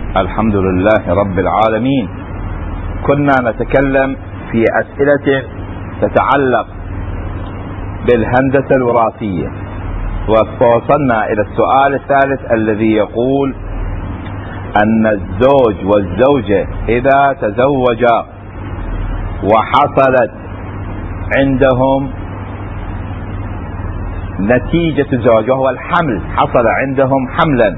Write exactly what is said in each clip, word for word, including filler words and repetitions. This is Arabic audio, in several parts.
الحمد لله رب العالمين. كنا نتكلم في أسئلة تتعلق بالهندسة الوراثية، ووصلنا إلى السؤال الثالث الذي يقول أن الزوج والزوجة إذا تزوجا وحصلت عندهم نتيجة الزواج وهو الحمل، حصل عندهم حملا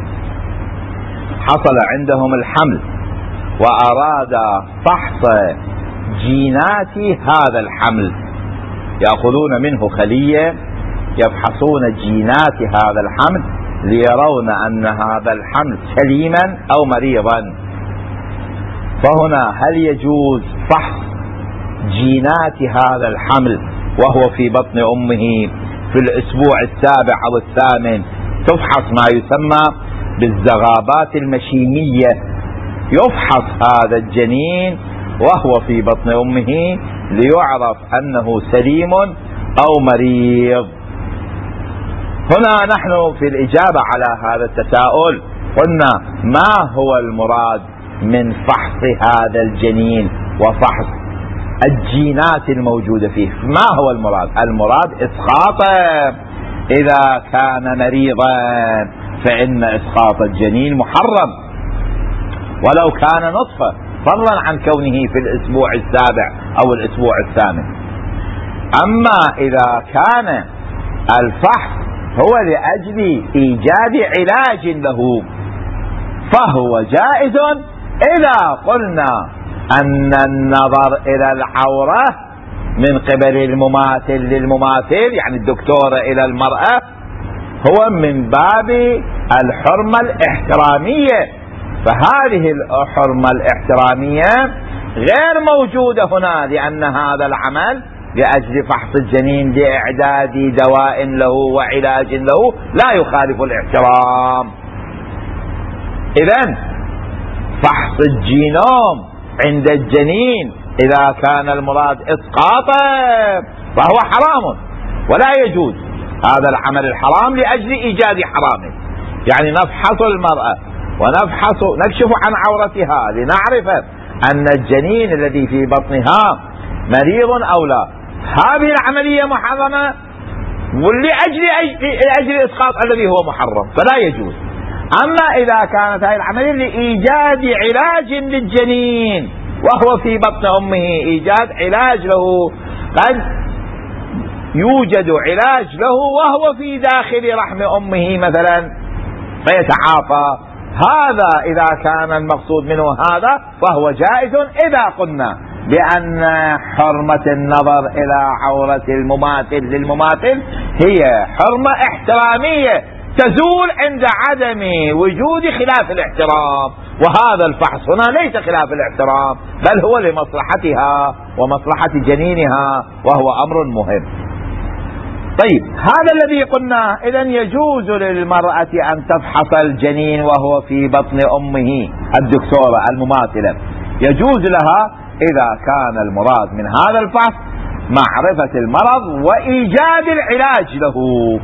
حصل عندهم الحمل وأراد فحص جينات هذا الحمل، يأخذون منه خلية يفحصون جينات هذا الحمل ليرون أن هذا الحمل سليما أو مريضا. فهنا هل يجوز فحص جينات هذا الحمل وهو في بطن أمه في الأسبوع السابع أو الثامن؟ تفحص ما يسمى بالزغابات المشيمية، يفحص هذا الجنين وهو في بطن أمه ليعرف أنه سليم أو مريض. هنا نحن في الإجابة على هذا التساؤل قلنا ما هو المراد من فحص هذا الجنين وفحص الجينات الموجودة فيه؟ ما هو المراد؟ المراد إسقاطه. إذا كان مريضا فإن إسقاط الجنين محرم ولو كان نطفة، فضلا عن كونه في الأسبوع السابع أو الأسبوع الثامن. أما إذا كان الفحص هو لأجل إيجاد علاج له فهو جائز إذا قلنا أن النظر إلى العورة من قبل المماثل للمماثل، يعني الدكتور إلى المرأة، هو من باب الحرمة الاحترامية، فهذه الحرمة الاحترامية غير موجودة هنا، لأن هذا العمل لأجل فحص الجنين لإعداد دواء له وعلاج له لا يخالف الاحترام. إذن فحص الجينوم عند الجنين إذا كان المراد إسقاطه فهو حرام ولا يجوز هذا العمل الحرام لأجل إيجاد حرامه. يعني نفحص المرأة ونفحص نكشف عن عورتها لنعرف أن الجنين الذي في بطنها مريض أو لا، هذه العملية محرمة ولأجل أجل إسقاط الذي هو محرم فلا يجوز. أما إذا كانت هذه العملية لإيجاد علاج للجنين وهو في بطن أمه، إيجاد علاج له، قد يوجد علاج له وهو في داخل رحم أمه مثلا فيتعافى، هذا إذا كان المقصود منه هذا فهو جائز إذا قلنا بأن حرمة النظر إلى عورة المماثل للمماثل هي حرمة احترامية تزول عند عدم وجود خلاف الاحترام، وهذا الفحص هنا ليس خلاف الاحترام بل هو لمصلحتها ومصلحة جنينها وهو أمر مهم. طيب هذا الذي قلنا إذن يجوز للمرأة أن تفحص الجنين وهو في بطن أمه، الدكتورة المماثلة يجوز لها إذا كان المراد من هذا الفحص معرفة المرض وإيجاد العلاج له،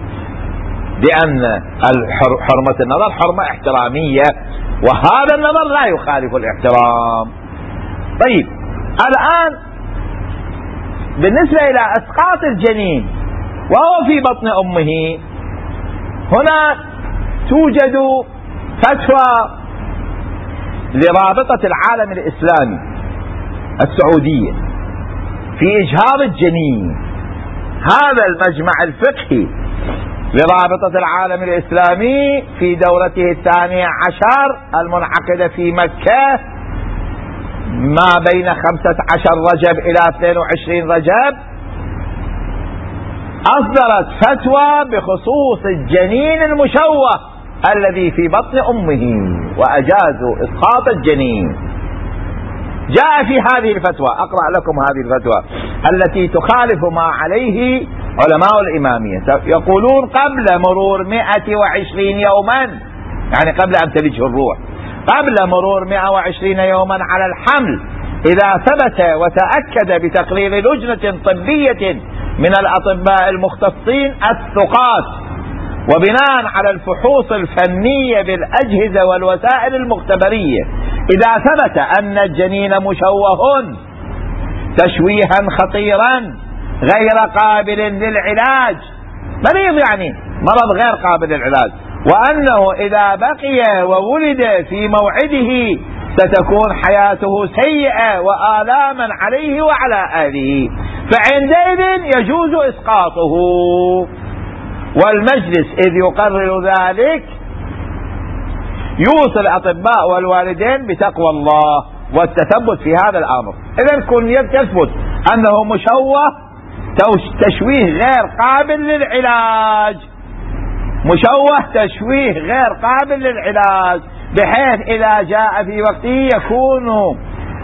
لأن حرمة النظر حرمة احترامية وهذا النظر لا يخالف الاحترام. طيب الآن بالنسبة إلى إسقاط الجنين وهو في بطن أمه، هنا توجد فتوى لرابطة العالم الإسلامي السعودية في إجهاض الجنين. هذا المجمع الفقهي لرابطة العالم الإسلامي في دورته الثانية عشر المنعقدة في مكة ما بين خمسة عشر رجب إلى اثنين وعشرين رجب أصدرت فتوى بخصوص الجنين المشوه الذي في بطن أمه وأجازوا إسقاط الجنين. جاء في هذه الفتوى، أقرأ لكم هذه الفتوى التي تخالف ما عليه علماء الإمامية. يقولون قبل مرور مئة وعشرين يوما، يعني قبل أن تلج الروح، قبل مرور مئة وعشرين يوما على الحمل، إذا ثبت وتأكد بتقرير لجنة طبية من الأطباء المختصين الثقات وبناء على الفحوص الفنية بالأجهزة والوسائل المختبرية إذا ثبت أن الجنين مشوه تشويها خطيرا غير قابل للعلاج، مريض يعني مرض غير قابل للعلاج، وأنه إذا بقي وولد في موعده ستكون حياته سيئة وآلاما عليه وعلى أهله، فعندئذ يجوز إسقاطه. والمجلس إذ يقرر ذلك يوصي الأطباء والوالدين بتقوى الله والتثبت في هذا الأمر. إذا كن يثبت أنه مشوه تشويه غير قابل للعلاج، مشوه تشويه غير قابل للعلاج، بحيث إذا جاء في وقته يكون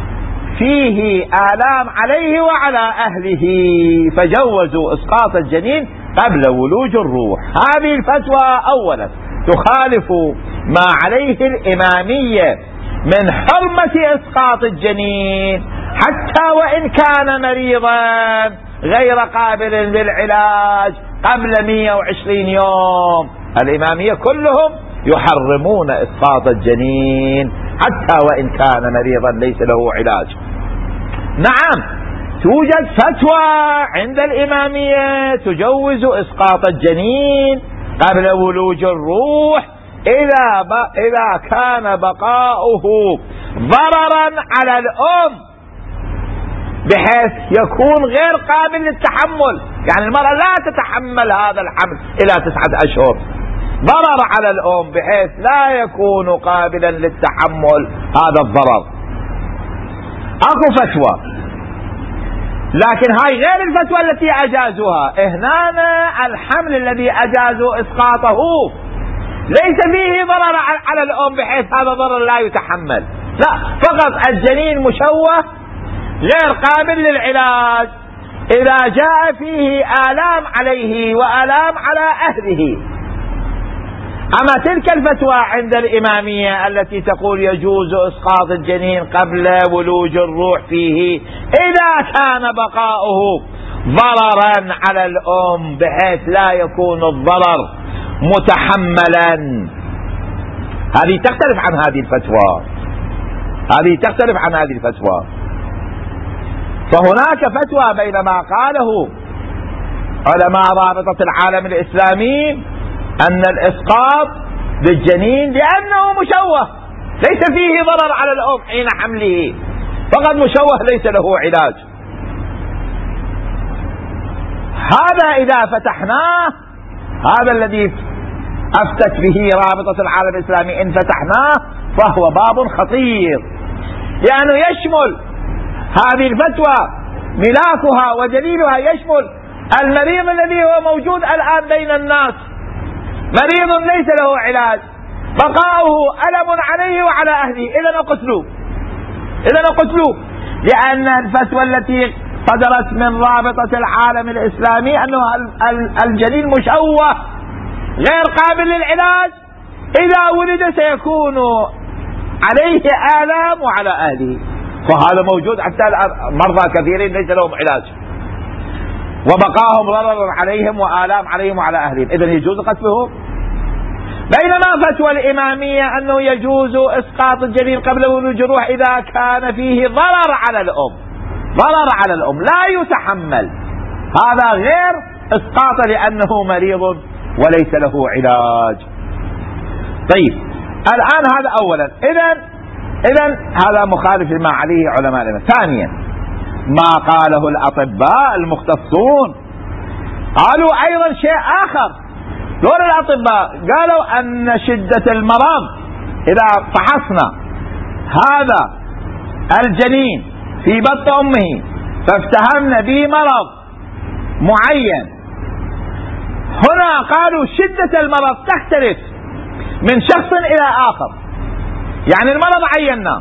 فيه آلام عليه وعلى أهله، فجوزوا إسقاط الجنين قبل ولوج الروح. هذه الفتوى أولا تخالف ما عليه الإمامية من حرمة إسقاط الجنين حتى وإن كان مريضا غير قابل للعلاج قبل مئة وعشرين يوم. الإمامية كلهم يحرمون إسقاط الجنين حتى وإن كان مريضا ليس له علاج. نعم توجد فتوى عند الإمامية تجوز إسقاط الجنين قبل ولوج الروح إذا, ب... إذا كان بقاؤه ضررا على الأم بحيث يكون غير قابل للتحمل، يعني المرأة لا تتحمل هذا الحمل إلى تسعة أشهر، ضرر على الأم بحيث لا يكون قابلا للتحمل هذا الضرر. أكو فتوى، لكن هاي غير الفتوى التي أجازوها. هنا الحمل الذي أجازوا إسقاطه ليس فيه ضرر على الأم بحيث هذا ضرر لا يتحمل، لا، فقط الجنين مشوه غير قابل للعلاج إذا جاء فيه آلام عليه وآلام على أهله. أما تلك الفتوى عند الإمامية التي تقول يجوز إسقاط الجنين قبل ولوج الروح فيه إذا كان بقاؤه ضررا على الأم بحيث لا يكون الضرر متحملا، هذه تختلف عن هذه الفتوى، هذه تختلف عن هذه الفتوى. فهناك فتوى بين ما قاله علماء رابطة العالم الإسلامي أن الإسقاط للجنين لأنه مشوه ليس فيه ضرر على الأم حين حمله، فقد مشوه ليس له علاج. هذا إذا فتحناه، هذا الذي أفتت به رابطة العالم الإسلامي، إن فتحناه فهو باب خطير، لأنه يشمل هذه الفتوى ملاكها ودليلها يشمل المريض الذي هو موجود الآن بين الناس، مريض ليس له علاج، بقاؤه ألم عليه وعلى أهله، إذا اقتلوه، إذا اقتلوه، لأن الفتوى التي صدرت من رابطة العالم الإسلامي أنه الجنين مشوه غير قابل للعلاج، إذا ولد سيكون عليه آلام وعلى أهله، فهذا موجود حتى مرضى كثيرين ليس لهم علاج وبقاهم ضرر عليهم وآلام عليهم وعلى أهلهم، إذن يجوز قتلهم. بينما فتوى الإمامية أنه يجوز إسقاط الجنين قبل ولوج الروح إذا كان فيه ضرر على الأم، ضرر على الأم لا يتحمل، هذا غير إسقاط لأنه مريض وليس له علاج. طيب الآن هذا أولا، إذن إذن هذا مخالف لما عليه علماء الإمام. ثانيا ما قاله الأطباء المختصون، قالوا أيضا شيء آخر، دور الأطباء قالوا أن شدة المرض إذا فحصنا هذا الجنين في بطن أمه فافتهمنا به مرض معين، هنا قالوا شدة المرض تختلف من شخص إلى آخر، يعني المرض عيناه،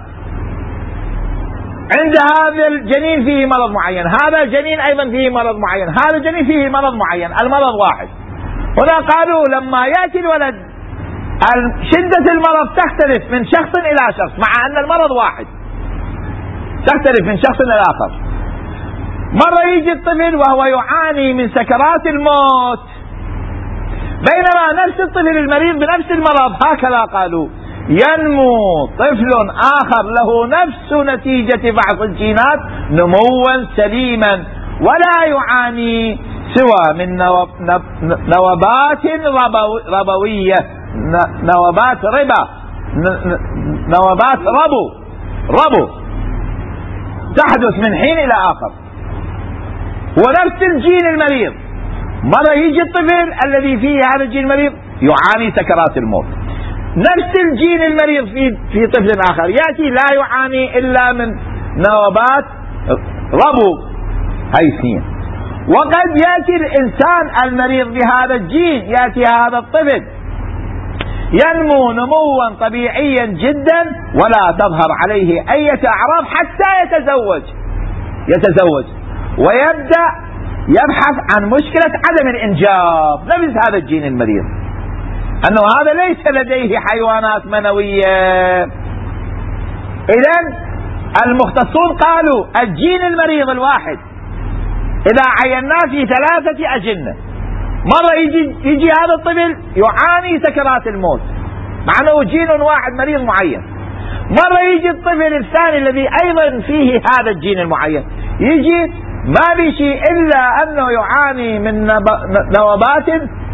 عند هذا الجنين فيه مرض معين، هذا الجنين أيضا فيه مرض معين، هذا الجنين فيه مرض معين، المرض واحد. هنا قالوا لما يأتي الولد شدة المرض تختلف من شخص إلى شخص مع أن المرض واحد، تختلف من شخص إلى آخر. مرة يجي الطفل وهو يعاني من سكرات الموت بينما نفس الطفل المريض بنفس المرض هكذا قالوا ينمو طفل آخر له نفس نتيجة بعض الجينات نموا سليما ولا يعاني سوى من نوبات ربوية، نوبات ربا، نوبات ربو ربو تحدث من حين إلى آخر. ونفس الجين المريض مرة يجي الطفل الذي فيه هذا الجين المريض يعاني سكرات الموت، نفس الجين المريض في في طفل آخر يأتي لا يعاني إلا من نوبات ربو هيسين. وقد يأتي الإنسان المريض بهذا الجين، يأتي هذا الطفل ينمو نموا طبيعيا جدا ولا تظهر عليه أي أعراض حتى يتزوج يتزوج ويبدأ يبحث عن مشكلة عدم الإنجاب. نفس هذا الجين المريض أنه هذا ليس لديه حيوانات منوية. إذن المختصون قالوا الجين المريض الواحد إذا عيناه في ثلاثة أجنة، مرة يجي, يجي هذا الطفل يعاني سكرات الموت مع أنه جين واحد مريض معين، مرة يجي الطفل الثاني الذي أيضا فيه هذا الجين المعين يجي ما بشيء إلا أنه يعاني من نوبات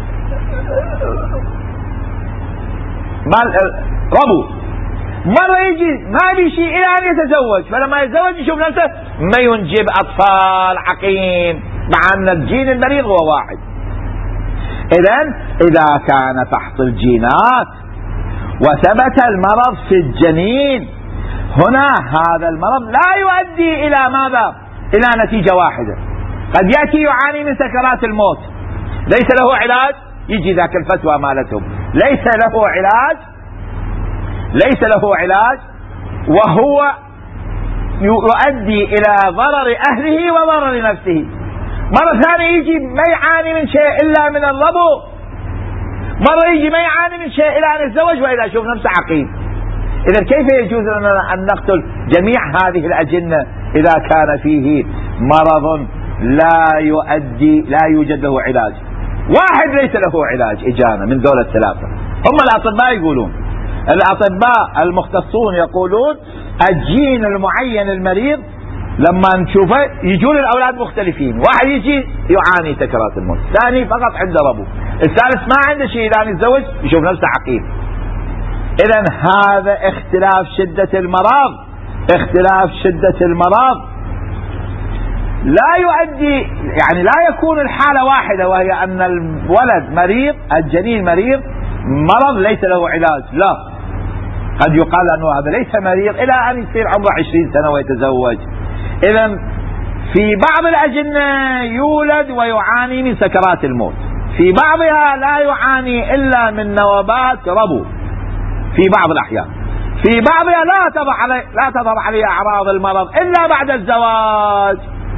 ربو، مرة يجي ما بشيء إلى أن يتزوج، فلما يتزوج يشوف نفسه ما ينجب أطفال عقيم مع أن الجين المريض هو واحد. إذن إذا كان فحص الجينات وثبت المرض في الجنين، هنا هذا المرض لا يؤدي إلى ماذا؟ إلى نتيجة واحدة. قد يأتي يعاني من سكرات الموت ليس له علاج، يجي ذاك الفتوى مالتهم ليس له علاج ليس له علاج وهو يؤدي إلى ضرر أهله وضرر نفسه. مرة ثانية يجي ما يعاني من شيء إلا من الربو، مرة يجي ما يعاني من شيء إلا أن يتزوج وإذا يشوف نفسه عقيم. إذا كيف يجوز لنا أن نقتل جميع هذه الأجنة إذا كان فيه مرض لا يؤدي لا يوجد له علاج؟ واحد ليس له علاج إجانا من دولة ثلاثة. هم الأطباء يقولون، الأطباء المختصون يقولون الجين المعين المريض لما نشوفه يجون الأولاد مختلفين، واحد يجي يعاني سكرات الموت، ثاني فقط عنده ربو، الثالث ما عنده شيء إذا يتزوج يشوف نفسه عقيم. إذن هذا اختلاف شدة المرض، اختلاف شدة المرض لا يؤدي يعني لا يكون الحالة واحدة وهي أن الولد مريض الجنين مريض مرض ليس له علاج، لا، قد يقال أنه هذا ليس مريض إلى أن يصير عمره عشرين سنة ويتزوج. إذن في بعض الأجنة يولد ويعاني من سكرات الموت، في بعضها لا يعاني إلا من نوبات ربو في بعض الأحيان، في بعضها لا تظهر عليه لا تظهر عليه أعراض المرض إلا بعد الزواج.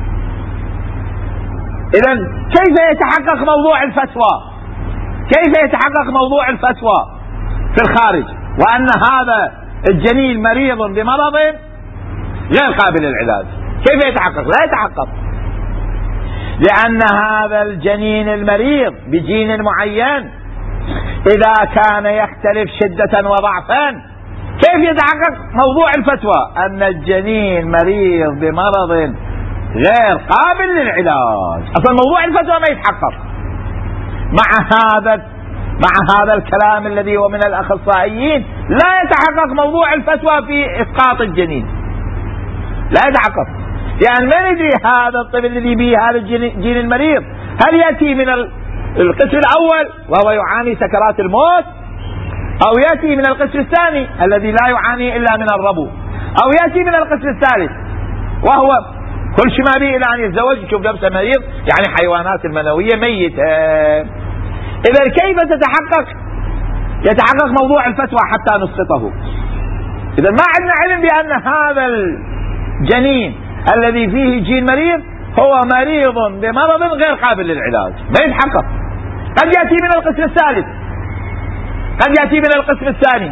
إذن كيف يتحقق موضوع الفتوى؟ كيف يتحقق موضوع الفتوى في الخارج وأن هذا الجنين مريض بمرض غير قابل للعلاج؟ كيف يتحقق؟ لا يتحقق، لأن هذا الجنين المريض بجين معين إذا كان يختلف شدة وضعفا كيف يتحقق موضوع الفتوى أن الجنين مريض بمرض غير قابل للعلاج؟ أصلا موضوع الفتوى ما يتحقق مع هذا مع هذا الكلام الذي هو من الأخصائيين. لا يتحقق موضوع الفتوى في إسقاط الجنين، لا يتحقق، يعني ما ندري هذا الطفل الذي به هذا الجين المريض هل يأتي من القسم الأول وهو يعاني سكرات الموت، أو يأتي من القسم الثاني الذي لا يعاني إلا من الربو، أو يأتي من القسم الثالث وهو كل شيء ما به إلا أن يتزوج يشوف نفسه مريض، يعني حيوانات المنوية ميتة. إذا كيف تتحقق يتحقق موضوع الفتوى حتى نسقطه؟ إذا ما عندنا علم بأن هذا الجنين الذي فيه جين مريض هو مريض بمرض غير قابل للعلاج، ما يتحقق. قد يأتي من القسم الثالث، قد يأتي من القسم الثاني،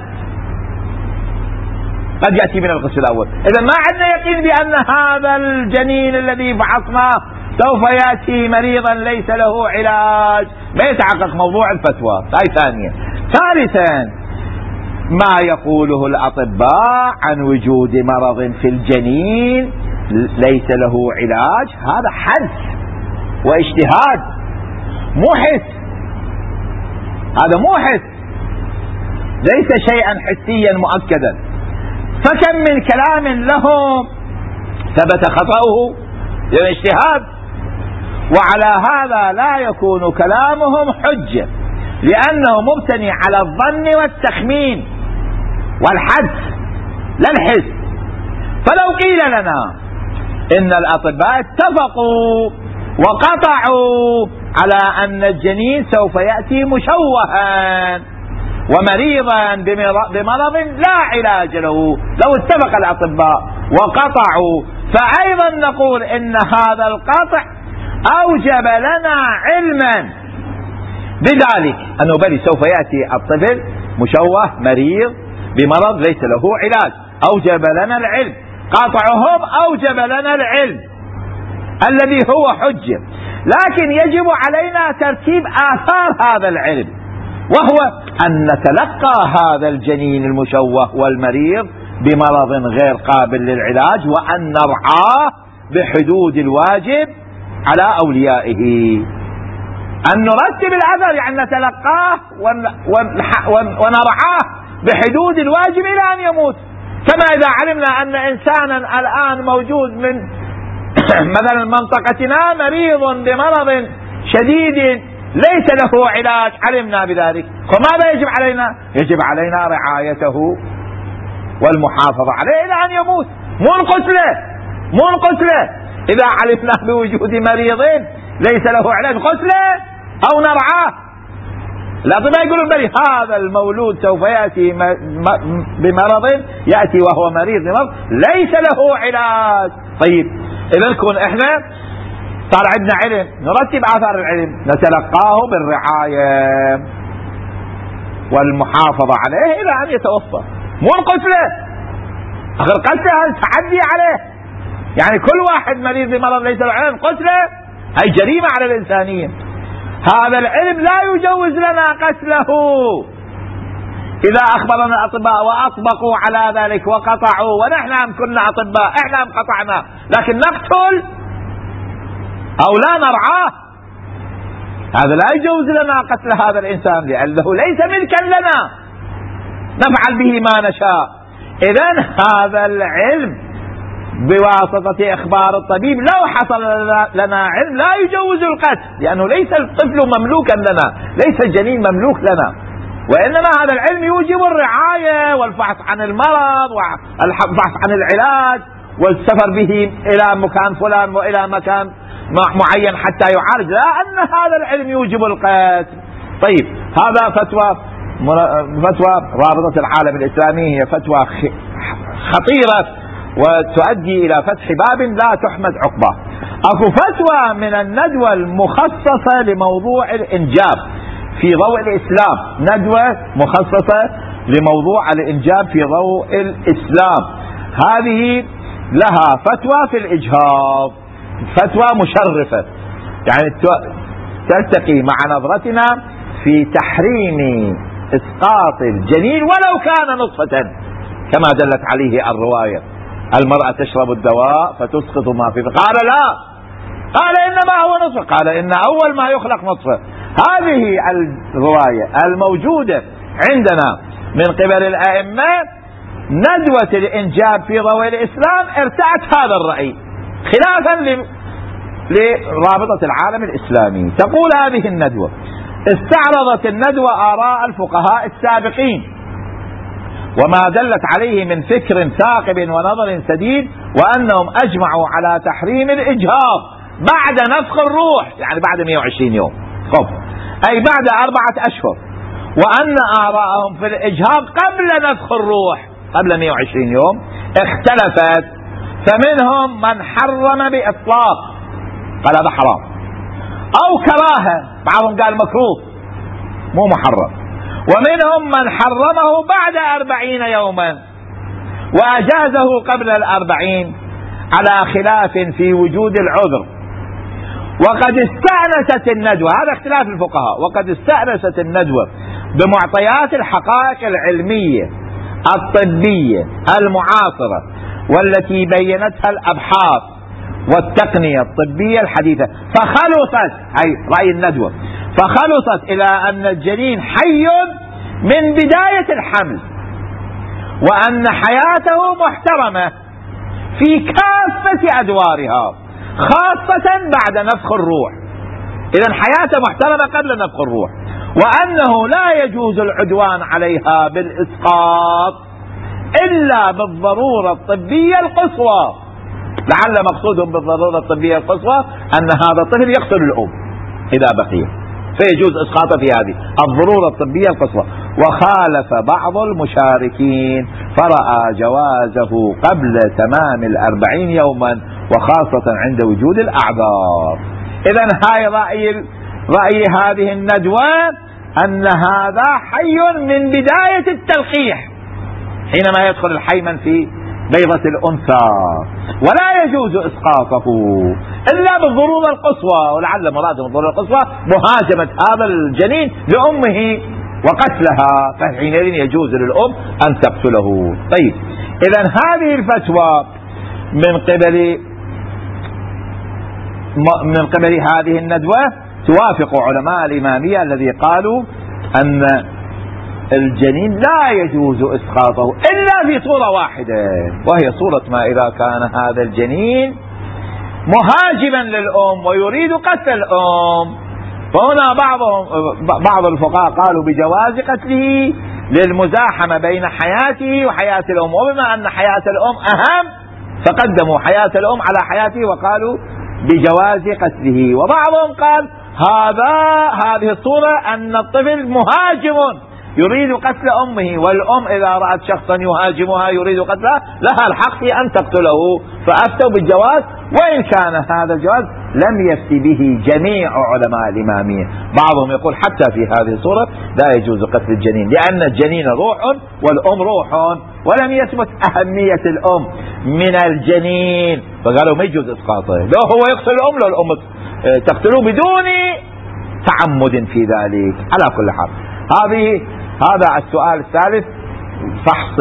قد يأتي من القسم الأول. إذا ما عندنا يقين بأن هذا الجنين الذي فحصناه سوف يأتي مريضا ليس له علاج، ما يتحقق موضوع الفتوى. هاي ثانية. ثالثا ما يقوله الأطباء عن وجود مرض في الجنين ليس له علاج، هذا حدس واجتهاد، مو حس، هذا مو حس، ليس شيئا حسيا مؤكدا. فكم من كلام لهم ثبت خطأه للاجتهاد، وعلى هذا لا يكون كلامهم حجة، لأنه مبتني على الظن والتخمين والحدس لا الحس. فلو قيل لنا إن الأطباء اتفقوا وقطعوا على أن الجنين سوف يأتي مشوها ومريضا بمرض لا علاج له، لو اتفق الأطباء وقطعوا، فأيضا نقول إن هذا القطع أوجب لنا علما بذلك، أنه بل سوف يأتي الطفل مشوه مريض بمرض ليس له علاج، أوجب لنا العلم. قطعهم أوجب لنا العلم الذي هو حجة، لكن يجب علينا ترتيب آثار هذا العلم، وهو أن نتلقى هذا الجنين المشوه والمريض بمرض غير قابل للعلاج، وأن نرعاه بحدود الواجب على أوليائه. أن نرتب الأثر يعني نتلقاه ونرعاه بحدود الواجب إلى أن يموت. كما إذا علمنا أن إنسانا الآن موجود من مثلا منطقتنا مريض بمرض شديد ليس له علاج، علمنا بذلك، فماذا يجب علينا؟ يجب علينا رعايته والمحافظة عليه إلى أن يموت، مو القتله، مو القتله. إذا علمنا بوجود مريض ليس له علاج قتله أو نرعاه. الأطباء يقولون بلي هذا المولود سوف يأتي بمرض، يأتي وهو مريض بمرض ليس له علاج. طيب إذا نكون إحنا صار عندنا علم، نرتب آثار العلم، نتلقاه بالرعاية والمحافظة عليه إلى أن يتوفى، مو القتله. آخر قتله هذا تعدي عليه، يعني كل واحد مريض بمرض ليس له علاج قتله، هي جريمة على الإنسانية. هذا العلم لا يجوز لنا قتله. إذا أخبرنا الأطباء وأطبقوا على ذلك وقطعوا، ونحن كنا أطباء إحنا قطعنا، لكن نقتل أو لا نرعاه، هذا لا يجوز لنا قتل هذا الإنسان، لأنه ليس ملكا لنا نفعل به ما نشاء. إذن هذا العلم بواسطة إخبار الطبيب لو حصل لنا علم لا يجوز القتل، لأنه ليس الطفل مملوكا لنا، ليس الجنين مملوك لنا، وإنما هذا العلم يوجب الرعاية والبحث عن المرض والبحث عن العلاج والسفر به إلى مكان فلان وإلى مكان معين حتى يعالج، لا أن هذا العلم يوجب القتل. طيب هذا فتوى فتوى رابطة العالم الإسلامي، هي فتوى خطيرة وتؤدي إلى فتح باب لا تحمد عقباه. أكو فتوى من الندوة المخصصة لموضوع الإنجاب في ضوء الإسلام، ندوة مخصصة لموضوع الإنجاب في ضوء الإسلام، هذه لها فتوى في الإجهاض، فتوى مشرفة، يعني تلتقي مع نظرتنا في تحريم إسقاط الجنين ولو كان نطفة، كما دلت عليه الرواية. المرأة تشرب الدواء فتسقط ما فيه، قال لا، قال إنما هو نطفة، قال إن أول ما يخلق نطفة. هذه الرواية الموجودة عندنا من قبل الأئمة، ندوة الإنجاب في ضوء الإسلام ارتأت هذا الرأي خلافا لرابطة العالم الإسلامي. تقول هذه الندوة: استعرضت الندوة آراء الفقهاء السابقين وما دلت عليه من فكر ثاقب ونظر سديد، وأنهم أجمعوا على تحريم الإجهاض بعد نفخ الروح، يعني بعد مئة وعشرين يوم، خب أي بعد أربعة أشهر، وأن آراءهم في الإجهاض قبل نفخ الروح قبل مئة وعشرين يوم اختلفت، فمنهم من حرم بإطلاق، قال هذا حرام، أو كراهة، بعضهم قال مكروه مو محرم، ومنهم من حرمه بعد أربعين يوما وأجازه قبل الأربعين على خلاف في وجود العذر. وقد استأنست الندوة، هذا اختلاف الفقهاء، وقد استأنست الندوة بمعطيات الحقائق العلمية الطبية المعاصرة والتي بينتها الأبحاث والتقنية الطبية الحديثة، فخلصت، هي رأي الندوة، فخلصت إلى أن الجنين حي من بداية الحمل، وأن حياته محترمة في كافة أدوارها خاصة بعد نفخ الروح. إذن حياته محترمة قبل نفخ الروح، وأنه لا يجوز العدوان عليها بالإسقاط إلا بالضرورة الطبية القصوى. لعل مقصودهم بالضرورة الطبية القصوى أن هذا الطفل يقتل الأم إذا بقي، فيجوز إسقاطه في هذه الضرورة الطبية القصوى. وخالف بعض المشاركين فرأى جوازه قبل تمام الأربعين يوما، وخاصة عند وجود الأعذار. إذن هاي رأي رأي هذه الندوة أن هذا حي من بداية التلقيح حينما يدخل الحيمن في بيضة الأنثى، ولا يجوز إسقاطه إلا بالضرورة القصوى. ولعل مراد الضرورة القصوى مهاجمة هذا الجنين لأمه وقتلها، فحينئذ يجوز للأم أن تقتله. طيب، إذن هذه الفتوى من قبل من قبل هذه الندوة توافق علماء الإمامية الذي قالوا أن الجنين لا يجوز إسقاطه إلا في صورة واحدة، وهي صورة ما إذا كان هذا الجنين مهاجما للأم ويريد قتل الأم. فهنا بعضهم بعض الفقهاء قالوا بجواز قتله للمزاحمة بين حياته وحياة الأم، وبما أن حياة الأم أهم فقدموا حياة الأم على حياته وقالوا بجواز قتله. وبعضهم قال هذا هذه الصورة أن الطفل مهاجم يريد قتل أمه، والأم إذا رأت شخصا يهاجمها يريد قتلها لها الحق في أن تقتله، فأفتوا بالجواز، وإن كان هذا الجواز لم يفتي به جميع علماء الإمامية. بعضهم يقول حتى في هذه الصورة لا يجوز قتل الجنين، لأن الجنين روح والأم روح، ولم يثبت أهمية الأم من الجنين، فقالوا ما يجوز إسقاطه، لو هو يقتل الأم لو الأم تقتله بدون تعمد في ذلك. على كل حال هذه هذا السؤال الثالث، فحص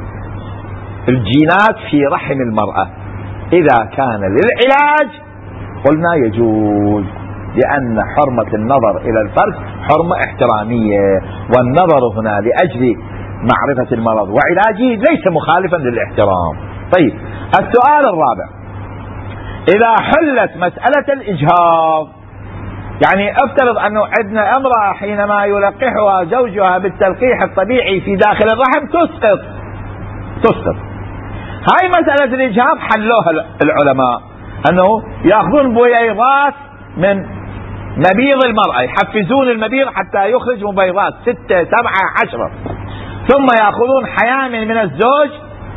الجينات في رحم المرأة إذا كان للعلاج قلنا يجوز، لأن حرمة النظر إلى الفرج حرمة احترامية، والنظر هنا لأجل معرفة المرض وعلاجه ليس مخالفا للاحترام. طيب، السؤال الرابع، إذا حلت مسألة الإجهاض، يعني افترض أنه عندنا امرأة حينما يلقحها زوجها بالتلقيح الطبيعي في داخل الرحم تسقط تسقط هاي مسألة الإجهاض حلوها العلماء، أنه يأخذون بويضات من مبيض المرأة، يحفزون المبيض حتى يخرج مبيضات ستة سبعة عشرة، ثم يأخذون حيامل من الزوج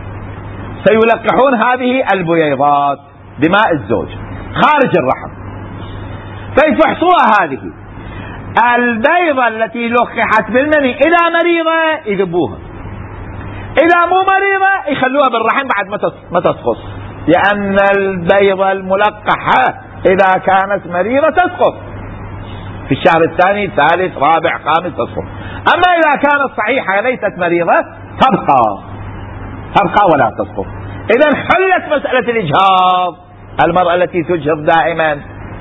سيلقحون هذه البويضات بماء الزوج خارج الرحم، فيفحصوها هذه البيضة التي لقحت بالمني إذا مريضة يذبوها، إذا مو مريضة يخلوها بالرحم بعد ما تسقط، لأن البيضة الملقحة إذا كانت مريضة تسقط في الشهر الثاني الثالث رابع خامس تسقط، أما إذا كانت صحيحة ليست مريضة تبقى تبقى ولا تسقط. إذا حلت مسألة الإجهاض، المرأة التي تجهض دائما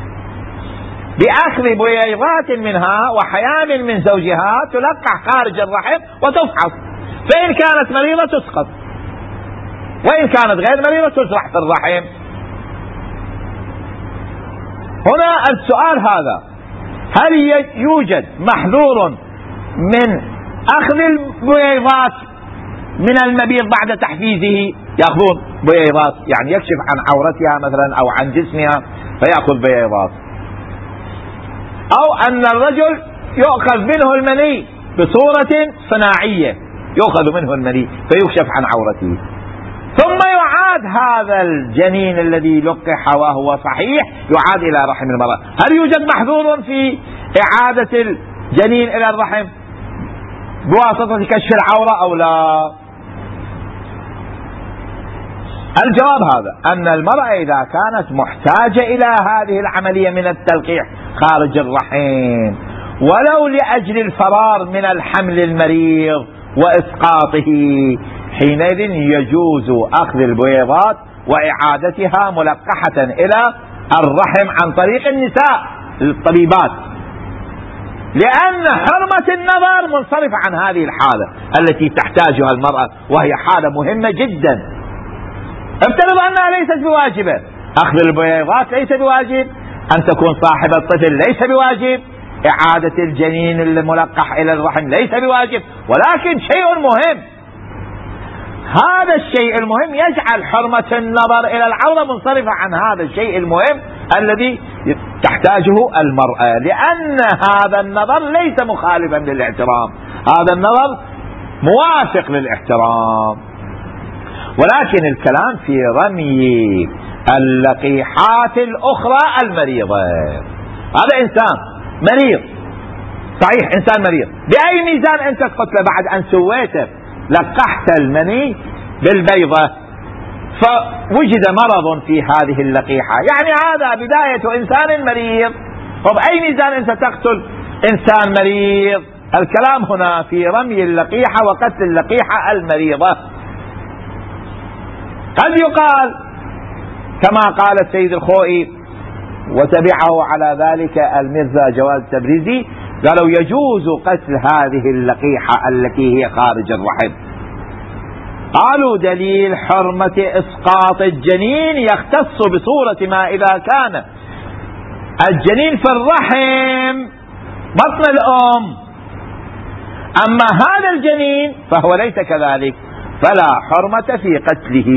بأخذ بويضات منها وحيام من زوجها تلقح خارج الرحم وتفحص، فإن كانت مريضة تسقط، وإن كانت غير مريضة تزرع في الرحم. هنا السؤال هذا، هل يوجد محذور من أخذ البويضات من المبيض بعد تحفيزه؟ يأخذون بويضات يعني يكشف عن عورتها مثلا أو عن جسمها فيأخذ بويضات، أو أن الرجل يؤخذ منه المني بصورة صناعية، يؤخذ منه المني فيكشف عن عورته، ثم يعاد هذا الجنين الذي لقح وهو صحيح يعاد إلى رحم المرأة. هل يوجد محذور في إعادة الجنين إلى الرحم بواسطة كشف العورة أو لا؟ الجواب هذا، أن المرأة إذا كانت محتاجة إلى هذه العملية من التلقيح خارج الرحم ولو لأجل الفرار من الحمل المريض وإسقاطه، حينئذ يجوز أخذ البويضات وإعادتها ملقحة إلى الرحم عن طريق النساء الطبيبات، لأن حرمة النظر منصرفة عن هذه الحالة التي تحتاجها المرأة، وهي حالة مهمة جدا. افترض أنها ليست بواجبة، أخذ البويضات ليس بواجب، أن تكون صاحبة طفل ليس بواجب، إعادة الجنين الملقح إلى الرحم ليس بواجب، ولكن شيء مهم، هذا الشيء المهم يجعل حرمة النظر إلى العورة منصرفة عن هذا الشيء المهم الذي تحتاجه المرأة، لأن هذا النظر ليس مخالفا للاحترام، هذا النظر موافق للاحترام. ولكن الكلام في رمي اللقيحات الأخرى المريضة. هذا إنسان مريض، صحيح إنسان مريض، بأي ميزان أنت قتله بعد أن سويته لقحت المني بالبيضة فوجد مرض في هذه اللقيحة، يعني هذا بداية إنسان مريض، وبأي ميزان أنت تقتل إنسان مريض؟ الكلام هنا في رمي اللقيحة وقتل اللقيحة المريضة. قد يقال كما قال السيد الخوئي وتبعه على ذلك الميرزا جواد التبريزي، قالوا يجوز قتل هذه اللقيحة التي هي خارج الرحم. قالوا دليل حرمة إسقاط الجنين يختص بصورة ما إذا كان الجنين في الرحم بطن الأم، أما هذا الجنين فهو ليس كذلك فلا حرمة في قتله.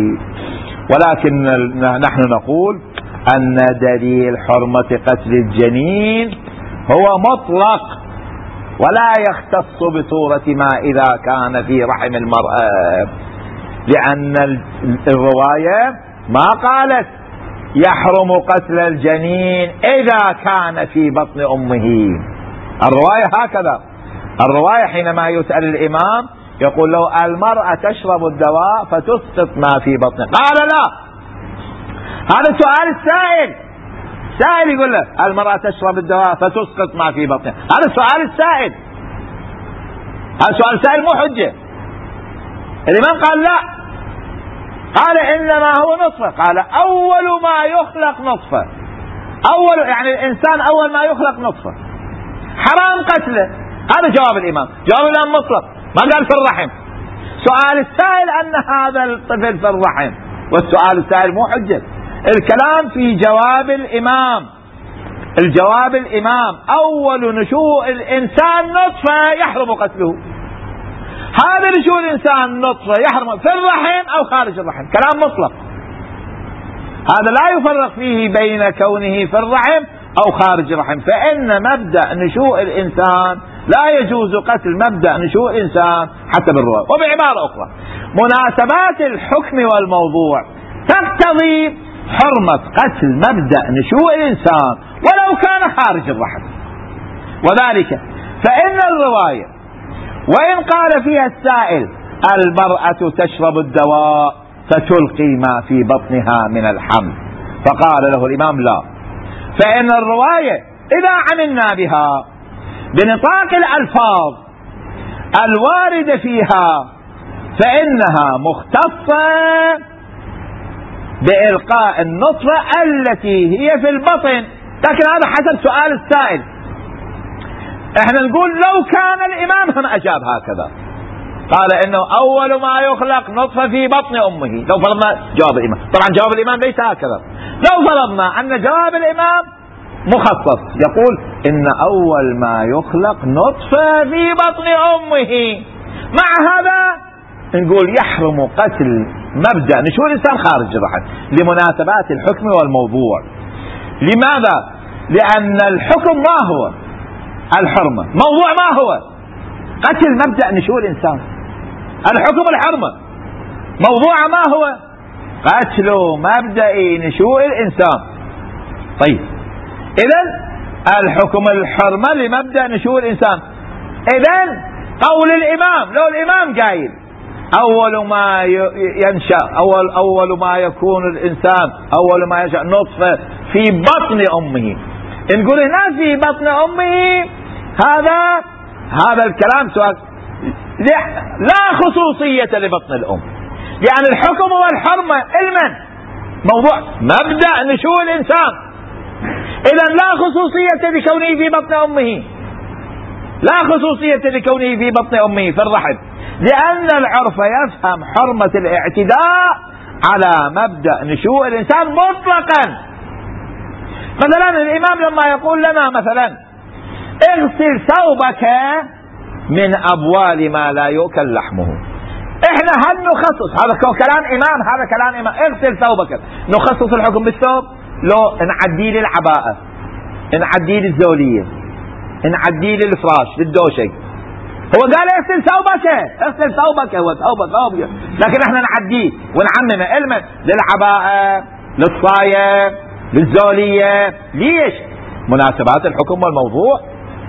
ولكن نحن نقول أن دليل حرمة قتل الجنين هو مطلق ولا يختص بصورة ما إذا كان في رحم المرأة، لأن الرواية ما قالت يحرم قتل الجنين إذا كان في بطن أمه، الرواية هكذا، الرواية حينما يسأل الإمام يقول له المرأة تشرب الدواء فتسقط ما في بطنه، قال لا، هذا سؤال السائل، سائل يقول له المرأة تشرب الدواء فتسقط ما في بطنها، هذا سؤال السائل، هذا سؤال السائل مو حجة. الإمام قال لا، قال إنما هو نطفة، قال أول ما يخلق نطفة، أول يعني الإنسان أول ما يخلق نطفة حرام قتله، هذا جواب الإمام، جواب الإمام مطلق ما قال في الرحم. سؤال السائل أن هذا الطفل في الرحم، والسؤال السائل مو حجة، الكلام في جواب الإمام، الجواب الإمام أول نشوء الإنسان نطفة يحرم قتله، هذا نشوء الإنسان نطفة يحرم في الرحم أو خارج الرحم، كلام مطلق، هذا لا يفرق فيه بين كونه في الرحم أو خارج الرحم، فإن مبدأ نشوء الإنسان لا يجوز قتل مبدأ نشوء الإنسان حسب الرواية. وبعبارة أخرى مناسبات الحكم والموضوع تقتضي حرمة قتل مبدأ نشوء الإنسان ولو كان خارج الرحم، وذلك فإن الرواية وإن قال فيها السائل المرأة تشرب الدواء فتلقي ما في بطنها من الحمل، فقال له الإمام لا، فإن الرواية إذا عملنا بها بنطاق الألفاظ الواردة فيها فإنها مختصة بإلقاء النطفة التي هي في البطن، لكن هذا حسب سؤال السائل، احنا نقول لو كان الإمام هم أجاب هكذا، قال إنه أول ما يخلق نطفة في بطن أمه، لو فرضنا جواب الإمام، طبعا جواب الإمام ليس هكذا، لو فرضنا أن جواب الإمام مخصص يقول إن أول ما يخلق نطفة في بطن أمه، مع هذا نقول يحرم قتل مبدأ نشوء الإنسان خارج الرحم لمناسبات الحكم والموضوع. لماذا؟ لأن الحكم ما هو الحرمة، موضوع ما هو قتل مبدأ نشوء الإنسان، الحكم الحرمة، موضوع ما هو قتل مبدأ نشوء الإنسان. طيب إذن الحكم الحرمة لمبدأ نشوء الإنسان، إذن قول الإمام، لو الإمام قايل أول ما ينشأ أول أول ما يكون الإنسان أول ما ينشأ نطفة في بطن أمه. نقول هنا في بطن أمه، هذا هذا الكلام سؤال لا خصوصية لبطن الأم، لأن الحكم والحرمة علما موضوع مبدأ نشوء الإنسان. إذا لا خصوصية لكونه في بطن أمه، لا خصوصية لكونه في بطن أمه في الرحم، لأن العرف يفهم حرمة الاعتداء على مبدأ نشوء الإنسان مطلقا. مثلا الإمام لما يقول لنا مثلا اغسل ثوبك من أبوال ما لا يؤكل لحمه، احنا هل نخصص هذا كلام إمام، هذا كلام إمام اغسل ثوبك، نخصص الحكم بالثوب؟ لو نعدي للعباءة، نعدي للزولية، نعدي للفراش للدوشي. هو قال اغسل ثوبك، اغسل ثوبك وثوبك ثوبك، لكن احنا نعديه ونعممه علما للعباءة للصاية للزولية. ليش؟ مناسبات الحكم والموضوع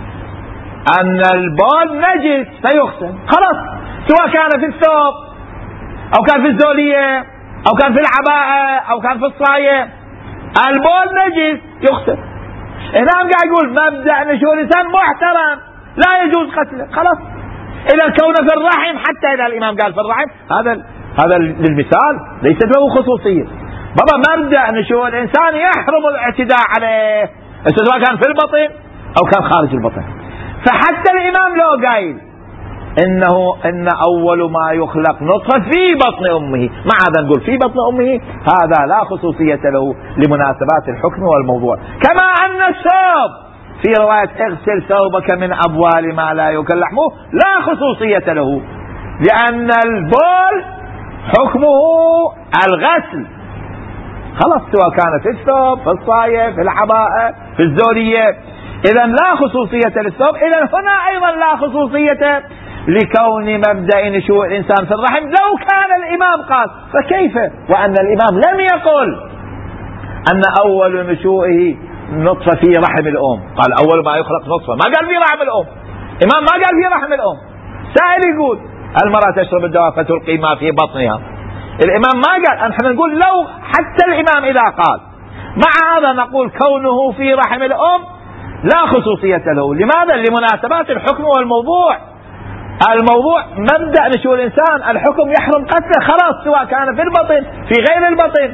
أن البول نجس فيغسل، خلاص، سواء كان في الثوب أو كان في الزولية أو كان في العباءة أو كان في الصاية، البول نجس يغسل. الإمام قاعد يقول مبدأ نشوء الإنسان محترم لا يجوز قتله، خلاص. إذا كونه في الرحم، حتى إذا الإمام قال في الرحم، هذا هذا للمثال ليست له خصوصية. بابا مبدأ نشوء الإنسان يحرم الاعتداء عليه سواء كان في البطن أو كان خارج البطن. فحتى الإمام لو قايل إنه إن أول ما يخلق نطفة في بطن أمه، مع هذا نقول في بطن أمه، هذا لا خصوصية له لمناسبات الحكم والموضوع. كما أن الثوب في رواية اغسل ثوبك من أبوال ما لا يؤكل لحمه لا خصوصية له، لأن البول حكمه الغسل، خلاص، سواء كان في الثوب في الصاية في العباءة في الزولية. إذا لا خصوصية للثوب. إذا هنا أيضا لا خصوصية لكون مبدأ نشوء الإنسان في الرحم، لو كان الإمام قال، فكيف وأن الإمام لم يقل أن أول نشوئه نطفة في رحم الأم، قال أول ما يخلق نطفة، ما قال في رحم الأم. إمام ما قال في رحم الأم. سائل يقول المرأة تشرب الدواء فتلقي ما في بطنها، الإمام ما قال. نحن نقول لو حتى الإمام إذا قال، مع هذا نقول كونه في رحم الأم لا خصوصية له. لماذا؟ لمناسبات الحكم والموضوع. الموضوع مبدأ نشوء الإنسان، الحكم يحرم قتله، خلاص، سواء كان في البطن في غير البطن،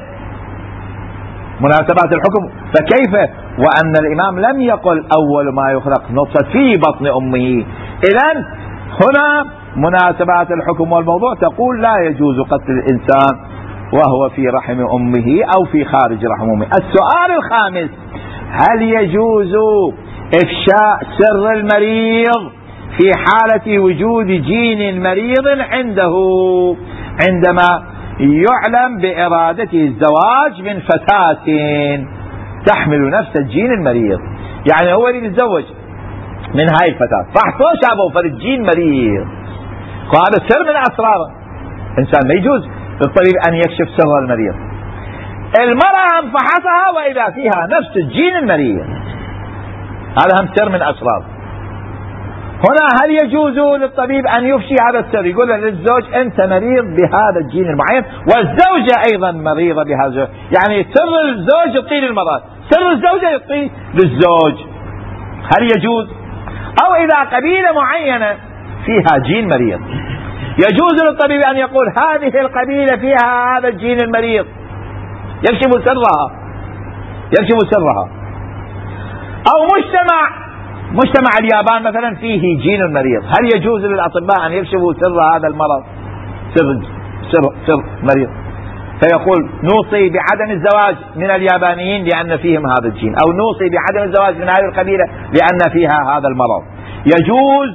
مناسبات الحكم. فكيف وأن الإمام لم يقل أول ما يخلق نطفة في بطن أمه؟ إذن هنا مناسبات الحكم والموضوع تقول لا يجوز قتل الإنسان وهو في رحم أمه أو في خارج رحم أمه. السؤال الخامس: هل يجوز إفشاء سر المريض في حالة وجود جين مريض عنده عندما يعلم بإرادته الزواج من فتاة تحمل نفس الجين المريض؟ يعني هو يريد يتزوج من هاي الفتاة، فحصوا شابه فرد جين مريض، وهذا سر من أسراره. إنسان ما يجوز للطبيب أن يكشف سر المريض. المرأة فحصها وإذا فيها نفس الجين المريض، هذا هم سر من أسرار. هنا هل يجوز للطبيب أن يفشي هذا السر؟ يقول للزوج أنت مريض بهذا الجين المعين، والزوجة أيضا مريضة بهذا، يعني سر الزوج يعطيه للمرأة، سر الزوجة يعطيه للزوج. هل يجوز؟ أو إذا قبيلة معينة فيها جين مريض، يجوز للطبيب أن يقول هذه القبيلة فيها هذا الجين المريض، يكشف سرها يكشف سرها. أو مجتمع مجتمع اليابان مثلا فيه جين المريض، هل يجوز للأطباء أن يكشفوا سر هذا المرض، سر سر سر مريض، فيقول نوصي بعدم الزواج من اليابانيين لأن فيهم هذا الجين، أو نوصي بعدم الزواج من هذه القبيلة لأن فيها هذا المرض؟ يجوز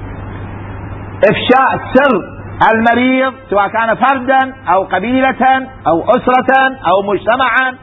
إفشاء سر المريض سواء كان فردا أو قبيلة أو أسرة أو مجتمعا،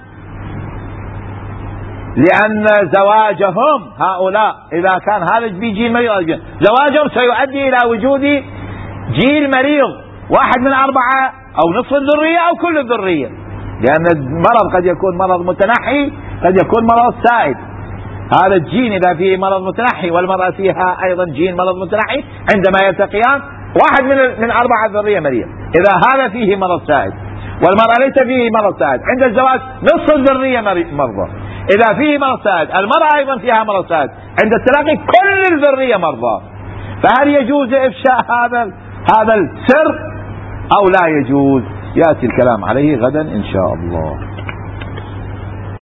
لأن زواجهم هؤلاء إذا كان هذا جيل مريض، زواجهم سيؤدي إلى وجود جيل مريض، واحد من أربعة أو نصف الذرية أو كل الذرية، لأن المرض قد يكون مرض متنحي قد يكون مرض سائد. هذا الجين إذا فيه مرض متنحي والمرأة فيها أيضا جين مرض متنحي، عندما يلتقيان واحد من من أربعة ذرية مريض، إذا هذا فيه مرض سائد والمرأة ليس فيه مرض سائد، عند الزواج نصف الذرية مرضى. إذا فيه مرض سائد المرأة أيضا فيها مرض سائد، عند التلاقي كل الذرية مرضى. فهل يجوز إفشاء هذا هذا السر أو لا يجوز؟ يأتي الكلام عليه غدا إن شاء الله.